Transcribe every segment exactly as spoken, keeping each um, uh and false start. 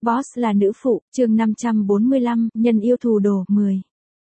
Boss là nữ phụ, chương năm trăm bốn mươi lăm, nhân yêu thù đồ, mười.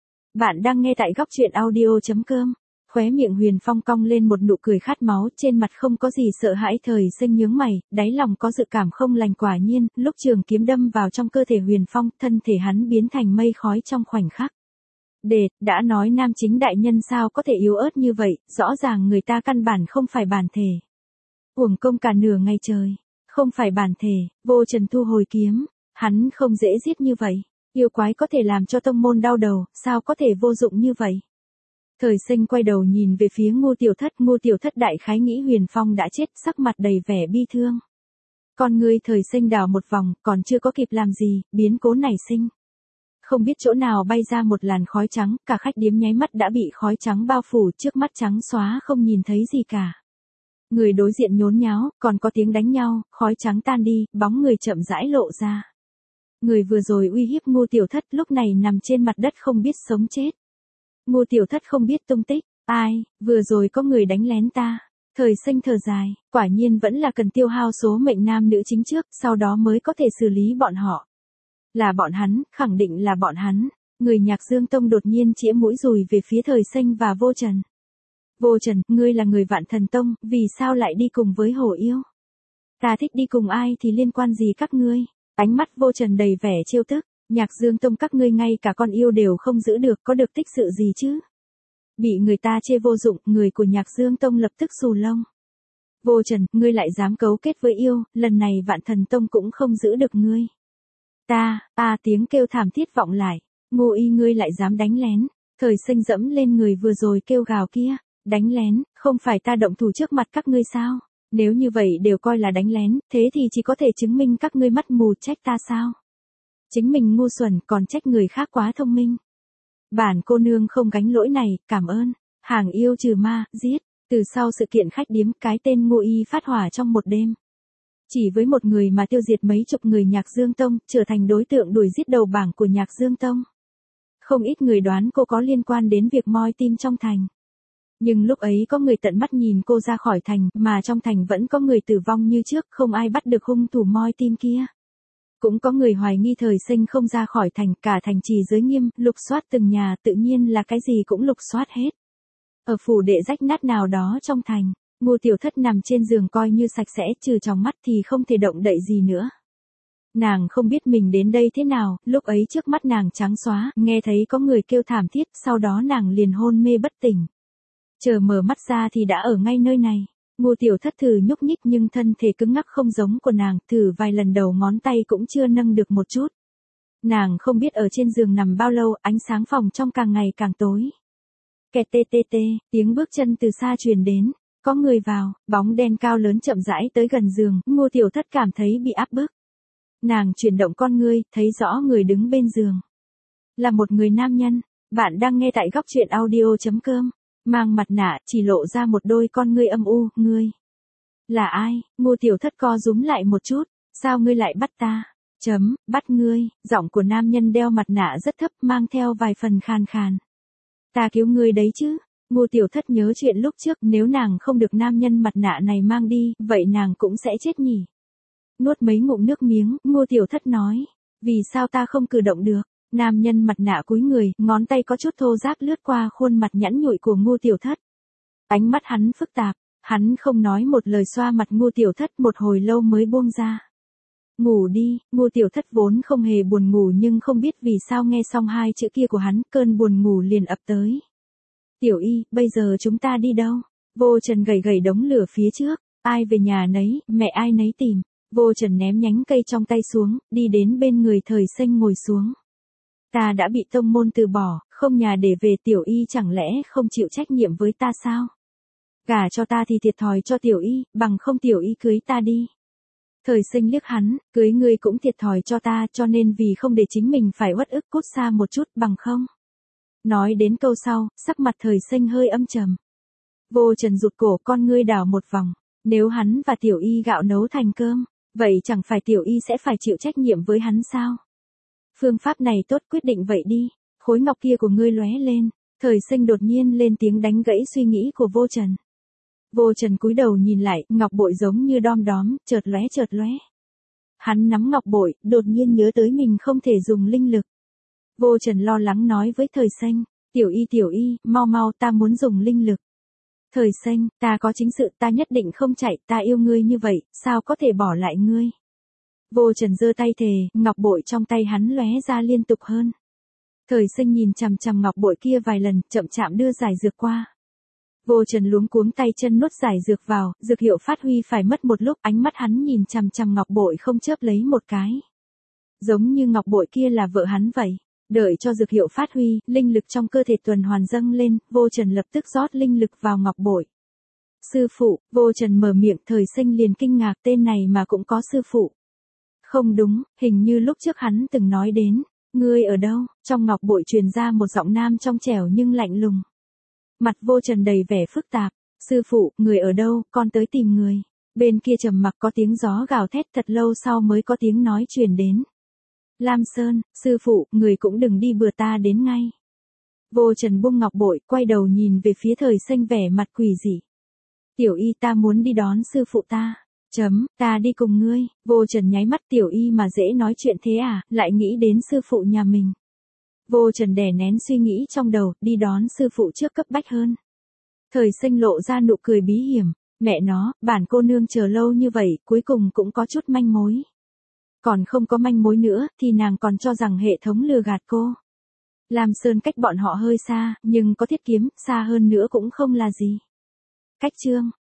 Bạn đang nghe tại góc truyện audio.com. Khóe miệng Huyền Phong cong lên một nụ cười khát máu, trên mặt không có gì sợ hãi. Thời Sinh nhướng mày, đáy lòng có dự cảm không lành. Quả nhiên, lúc trường kiếm đâm vào trong cơ thể Huyền Phong, thân thể hắn biến thành mây khói trong khoảnh khắc. Đệt, đã nói nam chính đại nhân sao có thể yếu ớt như vậy, rõ ràng người ta căn bản không phải bản thể. Uổng công cả nửa ngày trời. Không phải bản thể, Vô Trần thu hồi kiếm, hắn không dễ giết như vậy. Yêu quái có thể làm cho tông môn đau đầu, sao có thể vô dụng như vậy? Thời Sinh quay đầu nhìn về phía Ngô Tiểu Thất, Ngô Tiểu Thất đại khái nghĩ Huyền Phong đã chết, sắc mặt đầy vẻ bi thương. Con ngươi Thời Sinh đảo một vòng, còn chưa có kịp làm gì, biến cố nảy sinh. Không biết chỗ nào bay ra một làn khói trắng, cả khách điếm nháy mắt đã bị khói trắng bao phủ, trước mắt trắng xóa không nhìn thấy gì cả. Người đối diện nhốn nháo, còn có tiếng đánh nhau, khói trắng tan đi, bóng người chậm rãi lộ ra. Người vừa rồi uy hiếp Ngô Tiểu Thất lúc này nằm trên mặt đất không biết sống chết. Ngô Tiểu Thất không biết tung tích, ai, vừa rồi có người đánh lén ta. Thời Sinh thở dài, quả nhiên vẫn là cần tiêu hao số mệnh nam nữ chính trước, sau đó mới có thể xử lý bọn họ. Là bọn hắn, khẳng định là bọn hắn. Người Nhạc Dương Tông đột nhiên chĩa mũi dùi về phía Thời Sinh và Vô Trần. Vô Trần, ngươi là người Vạn Thần Tông, vì sao lại đi cùng với hổ yêu? Ta thích đi cùng ai thì liên quan gì các ngươi? Ánh mắt Vô Trần đầy vẻ trêu tức, Nhạc Dương Tông các ngươi ngay cả con yêu đều không giữ được, có được tích sự gì chứ? Bị người ta chê vô dụng, người của Nhạc Dương Tông lập tức xù lông. Vô Trần, ngươi lại dám cấu kết với yêu, lần này Vạn Thần Tông cũng không giữ được ngươi. Ta, a tiếng kêu thảm thiết vọng lại, Ngô Y ngươi lại dám đánh lén. Thời Sinh dẫm lên người vừa rồi kêu gào kia. Đánh lén, không phải ta động thủ trước mặt các ngươi sao? Nếu như vậy đều coi là đánh lén, thế thì chỉ có thể chứng minh các ngươi mắt mù, trách ta sao? Chính mình ngu xuẩn, còn trách người khác quá thông minh. Bản cô nương không gánh lỗi này, cảm ơn. Hàng yêu trừ ma, giết. Từ sau sự kiện khách điếm, cái tên Ngô Y phát hỏa trong một đêm. Chỉ với một người mà tiêu diệt mấy chục người Nhạc Dương Tông, trở thành đối tượng đuổi giết đầu bảng của Nhạc Dương Tông. Không ít người đoán cô có liên quan đến việc moi tim trong thành. Nhưng lúc ấy có người tận mắt nhìn cô ra khỏi thành, mà trong thành vẫn có người tử vong như trước, không ai bắt được hung thủ moi tim kia. Cũng có người hoài nghi Thời Sinh không ra khỏi thành, cả thành trì giới nghiêm, lục soát từng nhà, tự nhiên là cái gì cũng lục soát hết. Ở phủ đệ rách nát nào đó trong thành, Ngô Tiểu Thất nằm trên giường coi như sạch sẽ, trừ trong mắt thì không thể động đậy gì nữa. Nàng không biết mình đến đây thế nào, lúc ấy trước mắt nàng trắng xóa, nghe thấy có người kêu thảm thiết, sau đó nàng liền hôn mê bất tỉnh. Chờ mở mắt ra thì đã ở ngay nơi này. Ngô Tiểu Thất thử nhúc nhích nhưng thân thể cứng ngắc không giống của nàng, thử vài lần đầu ngón tay cũng chưa nâng được một chút. Nàng không biết ở trên giường nằm bao lâu, ánh sáng phòng trong càng ngày càng tối. Kẹt tê tê tê, tiếng bước chân từ xa truyền đến, có người vào, bóng đen cao lớn chậm rãi tới gần giường, Ngô Tiểu Thất cảm thấy bị áp bức. Nàng chuyển động con ngươi, thấy rõ người đứng bên giường. Là một người nam nhân, bạn đang nghe tại góc truyện audio.com. Mang mặt nạ, chỉ lộ ra một đôi con ngươi âm u, ngươi. Là ai? Ngô Tiểu Thất co rúm lại một chút, sao ngươi lại bắt ta? Chấm, bắt ngươi, giọng của nam nhân đeo mặt nạ rất thấp, mang theo vài phần khàn khàn. Ta cứu ngươi đấy chứ? Ngô Tiểu Thất nhớ chuyện lúc trước, nếu nàng không được nam nhân mặt nạ này mang đi, vậy nàng cũng sẽ chết nhỉ? Nuốt mấy ngụm nước miếng, Ngô Tiểu Thất nói, vì sao ta không cử động được? Nam nhân mặt nạ cúi người, ngón tay có chút thô ráp lướt qua khuôn mặt nhẵn nhụi của Ngô Tiểu Thất. Ánh mắt hắn phức tạp, hắn không nói một lời xoa mặt Ngô Tiểu Thất một hồi lâu mới buông ra. Ngủ đi, Ngô Tiểu Thất vốn không hề buồn ngủ nhưng không biết vì sao nghe xong hai chữ kia của hắn, cơn buồn ngủ liền ập tới. Tiểu Y, bây giờ chúng ta đi đâu? Vô Trần gầy gầy đống lửa phía trước, ai về nhà nấy, mẹ ai nấy tìm. Vô Trần ném nhánh cây trong tay xuống, đi đến bên người Thời Sinh ngồi xuống. Ta đã bị tông môn từ bỏ, không nhà để về, Tiểu Y chẳng lẽ không chịu trách nhiệm với ta sao? Gả cho ta thì thiệt thòi cho Tiểu Y, bằng không Tiểu Y cưới ta đi. Thời Sinh liếc hắn, cưới ngươi cũng thiệt thòi cho ta, cho nên vì không để chính mình phải uất ức cút xa một chút, bằng không. Nói đến câu sau, sắc mặt Thời Sinh hơi âm trầm. Vô Trần rụt cổ, con ngươi đảo một vòng, nếu hắn và Tiểu Y gạo nấu thành cơm, vậy chẳng phải Tiểu Y sẽ phải chịu trách nhiệm với hắn sao? Phương pháp này tốt, quyết định vậy đi. Khối ngọc kia của ngươi lóe lên. Thời Sinh đột nhiên lên tiếng đánh gãy suy nghĩ của Vô Trần. Vô Trần cúi đầu nhìn lại, ngọc bội giống như đom đóm, chợt lóe chợt lóe. Hắn nắm ngọc bội, đột nhiên nhớ tới mình không thể dùng linh lực. Vô Trần lo lắng nói với Thời Xanh, tiểu y tiểu y, mau mau ta muốn dùng linh lực. Thời Xanh, ta có chính sự, ta nhất định không chạy, ta yêu ngươi như vậy, sao có thể bỏ lại ngươi. Vô Trần giơ tay thề, ngọc bội trong tay hắn lóe ra liên tục hơn. Thời Xanh nhìn chằm chằm ngọc bội kia vài lần, chậm chạm đưa giải dược qua. Vô Trần luống cuống tay chân nuốt giải dược vào, dược hiệu phát huy phải mất một lúc, ánh mắt hắn nhìn chằm chằm ngọc bội không chớp lấy một cái. Giống như ngọc bội kia là vợ hắn vậy. Đợi cho dược hiệu phát huy, linh lực trong cơ thể tuần hoàn dâng lên, Vô Trần lập tức rót linh lực vào ngọc bội. Sư phụ, Vô Trần mở miệng, Thời Xanh liền kinh ngạc, tên này mà cũng có sư phụ. Không đúng, hình như lúc trước hắn từng nói đến, ngươi ở đâu, trong ngọc bội truyền ra một giọng nam trong trẻo nhưng lạnh lùng. Mặt Vô Trần đầy vẻ phức tạp, sư phụ, người ở đâu, con tới tìm người. Bên kia trầm mặc có tiếng gió gào thét, thật lâu sau mới có tiếng nói truyền đến. Lam Sơn, sư phụ, người cũng đừng đi bừa, ta đến ngay. Vô Trần buông ngọc bội, quay đầu nhìn về phía Thời Xanh vẻ mặt quỷ dị. Tiểu y, ta muốn đi đón sư phụ ta. Chấm, ta đi cùng ngươi. Vô Trần nháy mắt, tiểu y mà dễ nói chuyện thế à, lại nghĩ đến sư phụ nhà mình. Vô Trần đè nén suy nghĩ trong đầu, đi đón sư phụ trước cấp bách hơn. Thời Xanh lộ ra nụ cười bí hiểm, mẹ nó, bản cô nương chờ lâu như vậy, cuối cùng cũng có chút manh mối. Còn không có manh mối nữa, thì nàng còn cho rằng hệ thống lừa gạt cô. Lam Sơn cách bọn họ hơi xa, nhưng có thiết kiếm, xa hơn nữa cũng không là gì. Cách chương